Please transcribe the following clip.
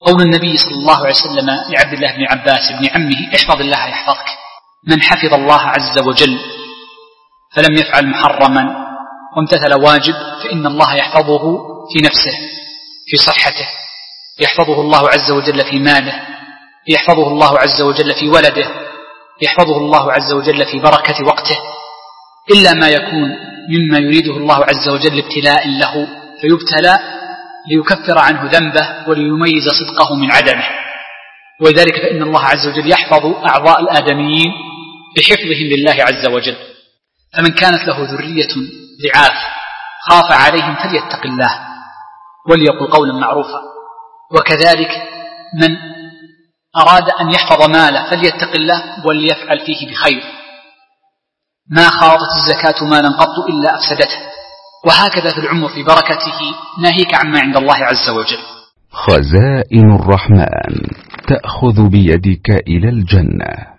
قول النبي صلى الله عليه وسلم لعبد الله بن عباس بن عمه: احفظ الله يحفظك. من حفظ الله عز وجل فلم يفعل محرما وامتثل واجب فإن الله يحفظه في نفسه، في صحته، يحفظه الله عز وجل في ماله، يحفظه الله عز وجل في ولده، يحفظه الله عز وجل في بركة وقته، إلا ما يكون مما يريده الله عز وجل ابتلاء له فيبتلى ليكفر عنه ذنبه وليميز صدقه من عدمه. ولذلك فإن الله عز وجل يحفظ أعضاء الآدميين بحفظهم لله عز وجل. فمن كانت له ذرية ضعاف خاف عليهم فليتق الله وليقل قولا معروفا. وكذلك من أراد أن يحفظ ماله فليتق الله وليفعل فيه بخير. ما خاضت الزكاة مالا قط إلا أفسدته. وهكذا في العمر في بركته ناهيك عما عند الله عز وجل. خزائن الرحمن تأخذ بيدك إلى الجنة.